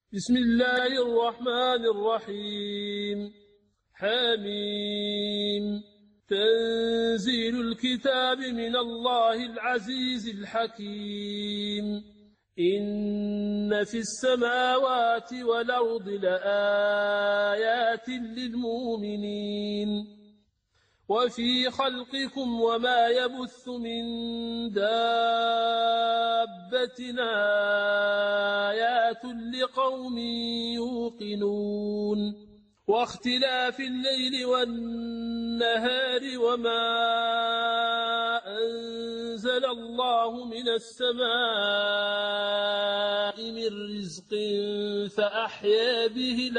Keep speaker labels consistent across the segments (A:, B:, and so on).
A: بسم الله الرحمن الرحيم. حميم. تنزيل الكتاب من الله العزيز الحكيم. إن في السماوات والأرض لآيات للمؤمنين وفي خلقكم وما يبث من دابة آيات لقوم يوقنون واختلاف الليل والنهار وما أنزل الله من السماء من رزق فأحيا به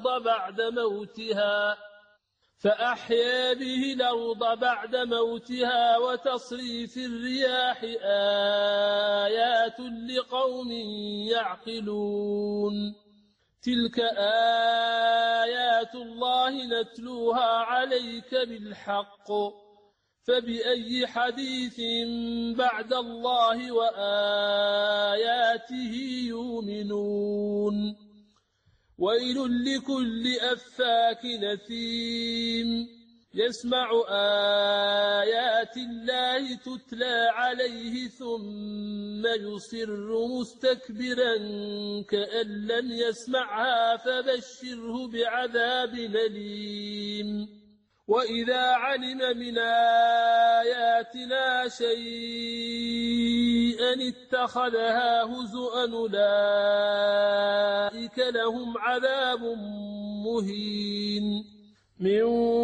A: الأرض بعد موتها وتصريف الرياح آيات لقوم يعقلون تلك آيات الله نتلوها عليك بالحق فبأي حديث بعد الله وآياته يؤمنون ويل لكل أفاك نثيم يسمع آيات الله تتلى عليه ثم يصر مستكبرا كأن لم يسمعها فبشره بعذاب أليم وإذا علم من آياتنا شيئا اتخذها هزؤا أولئك لهم عذاب مهين من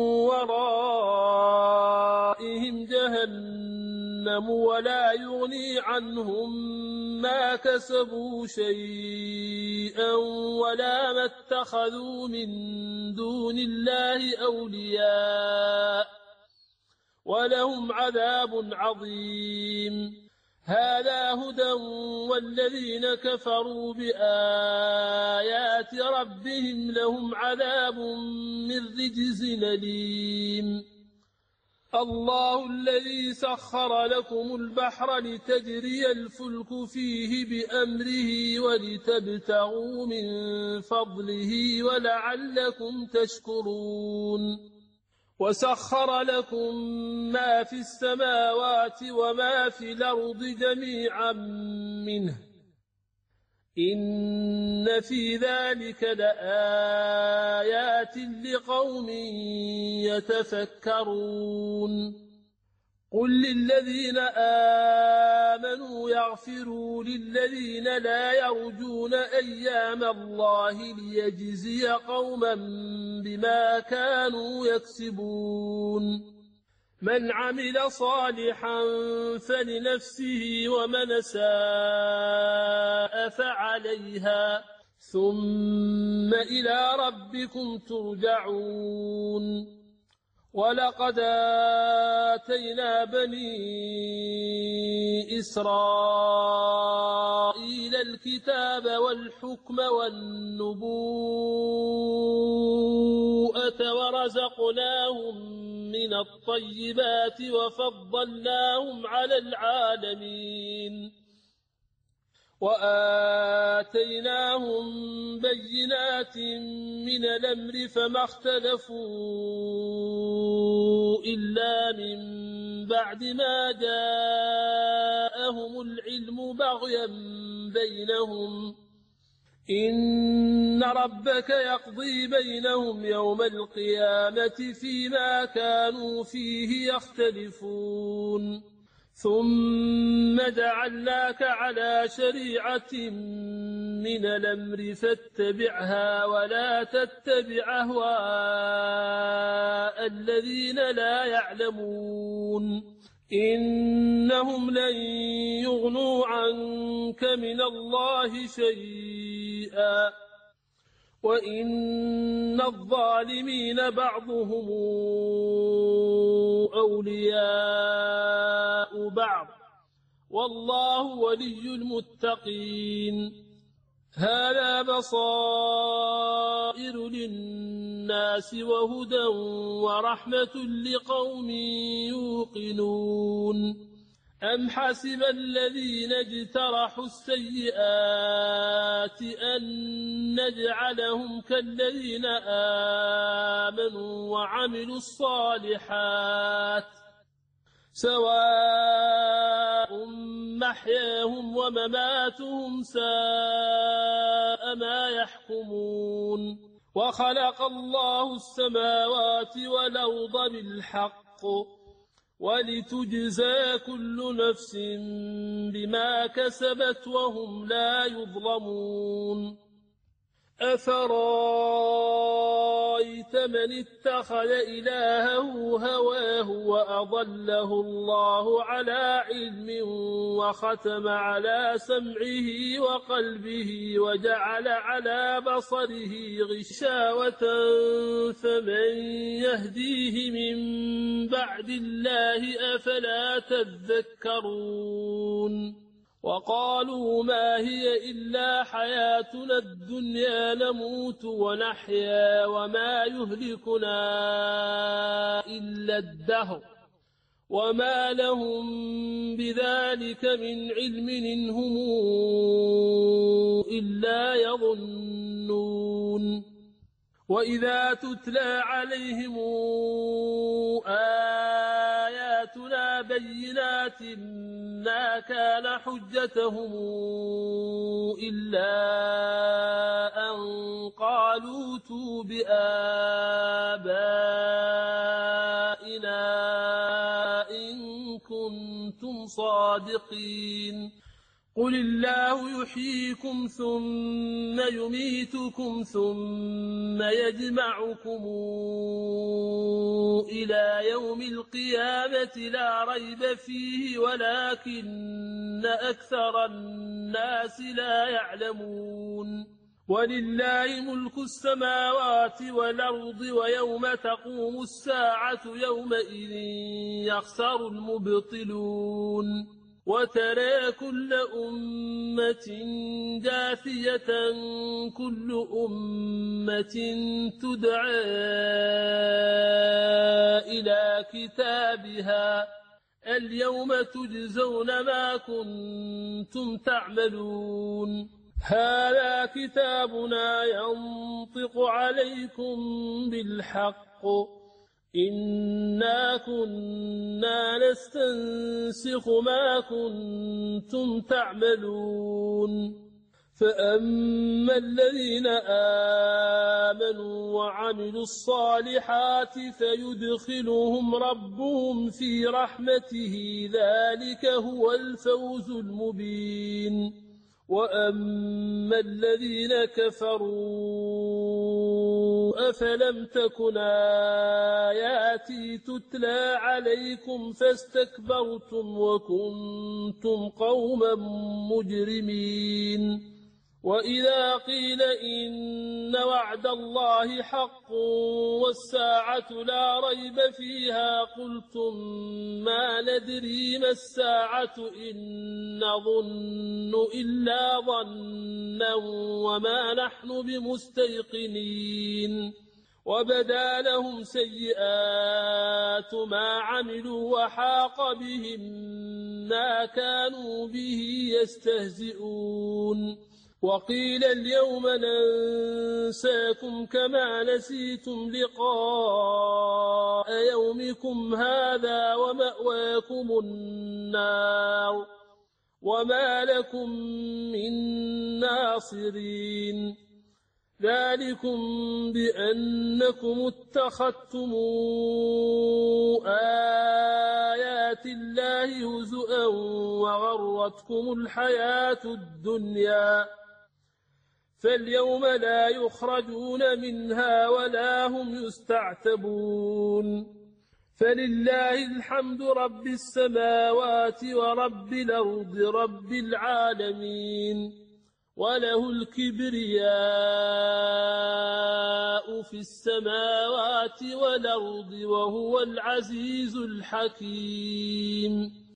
A: ورائهم جهنم ولا يغني عنهم ما كسبوا شيئا ولا ما اتخذوا من دون الله أولياء ولهم عذاب عظيم هذا هدى والذين كفروا بآيات ربهم لهم عذاب من رجز أليم الله الذي سخر لكم البحر لتجري الفلك فيه بأمره ولتبتغوا من فضله ولعلكم تشكرون وسخر لكم ما في السماوات وما في الأرض جميعا منه إن في ذلك لآيات لقوم يتفكرون قل للذين آمنوا يغفروا للذين لا يرجون أيام الله ليجزي قوما بما كانوا يكسبون من عمل صالحا فلنفسه ومن ساء فعليها ثم إلى ربكم ترجعون ولقد آتينا بني إسرائيل الكتاب والحكم والنبوءة ورزقناهم من الطيبات وفضلناهم على العالمين وآتيناهم بينات من الأمر فما اختلفوا إلا من بعد ما جاءهم العلم بغيا بينهم إن ربك يقضي بينهم يوم القيامة فيما كانوا فيه يختلفون ثم جعلناك على شريعة من الأمر فاتبعها ولا تتبع أهواء الذين لا يعلمون إنهم لن يغنوا عنك من الله شيئا وإن الظالمين بعضهم أولياء بعض والله ولي المتقين هذا بصائر للناس وهدى ورحمة لقوم يوقنون أم حسب الذين اجترحوا السيئات أن نجعلهم كالذين آمنوا وعملوا الصالحات سواء محياهم ومماتهم ساء ما يحكمون وخلق الله السماوات والأرض بالحق ولتجزى كل نفس بما كسبت وهم لا يظلمون أفرايت من اتخذ إلهه هواه وأضله الله على علم وختم على سمعه وقلبه وجعل على بصره غشاوة فمن يهديه من بعد الله أفلا تذكرون وقالوا ما هي إلا حياتنا الدنيا نموت ونحيا وما يهلكنا إلا الدهر وما لهم بذلك من علم إن هم إلا يظنون وإذا تتلى عليهم آياتنا بينات ما كان حجتهم إلا أن قالوا ائتوا بآبائنا إن كنتم صادقين قل الله يحييكم ثم يميتكم ثم يجمعكم إلى يوم القيامة لا ريب فيه ولكن أكثر الناس لا يعلمون ولله ملك السماوات والأرض ويوم تقوم الساعة يومئذ يخسر المبطلون وترى كل أمة جاثية كل أمة تدعى إلى كتابها اليوم تجزون ما كنتم تعملون هذا كتابنا ينطق عليكم بالحق إنا كنا نستنسخ ما كنتم تعملون فأما الذين آمنوا وعملوا الصالحات فيدخلهم ربهم في رحمته ذلك هو الفوز المبين وأما الذين كفروا أفلم تكن آياتي تتلى عليكم فاستكبرتم وكنتم قوما مجرمين وإذا قيل إن وعد الله حق والساعة لا ريب فيها قلتم ما ندري ما الساعة إن نظن إلا ظنا وما نحن بمستيقنين وبدا لهم سيئات ما عملوا وحاق بهم ما كانوا به يستهزئون وقيل اليوم ننساكم كما نسيتم لقاء يومكم هذا ومأواكم النار وما لكم من ناصرين ذلكم بأنكم اتخذتم آيات الله هزؤا وغرتكم الحياة الدنيا فاليوم لا يخرجون منها ولا هم يستعتبون فلله الحمد رب السماوات ورب الأرض رب العالمين وله الكبرياء في السماوات والأرض وهو العزيز الحكيم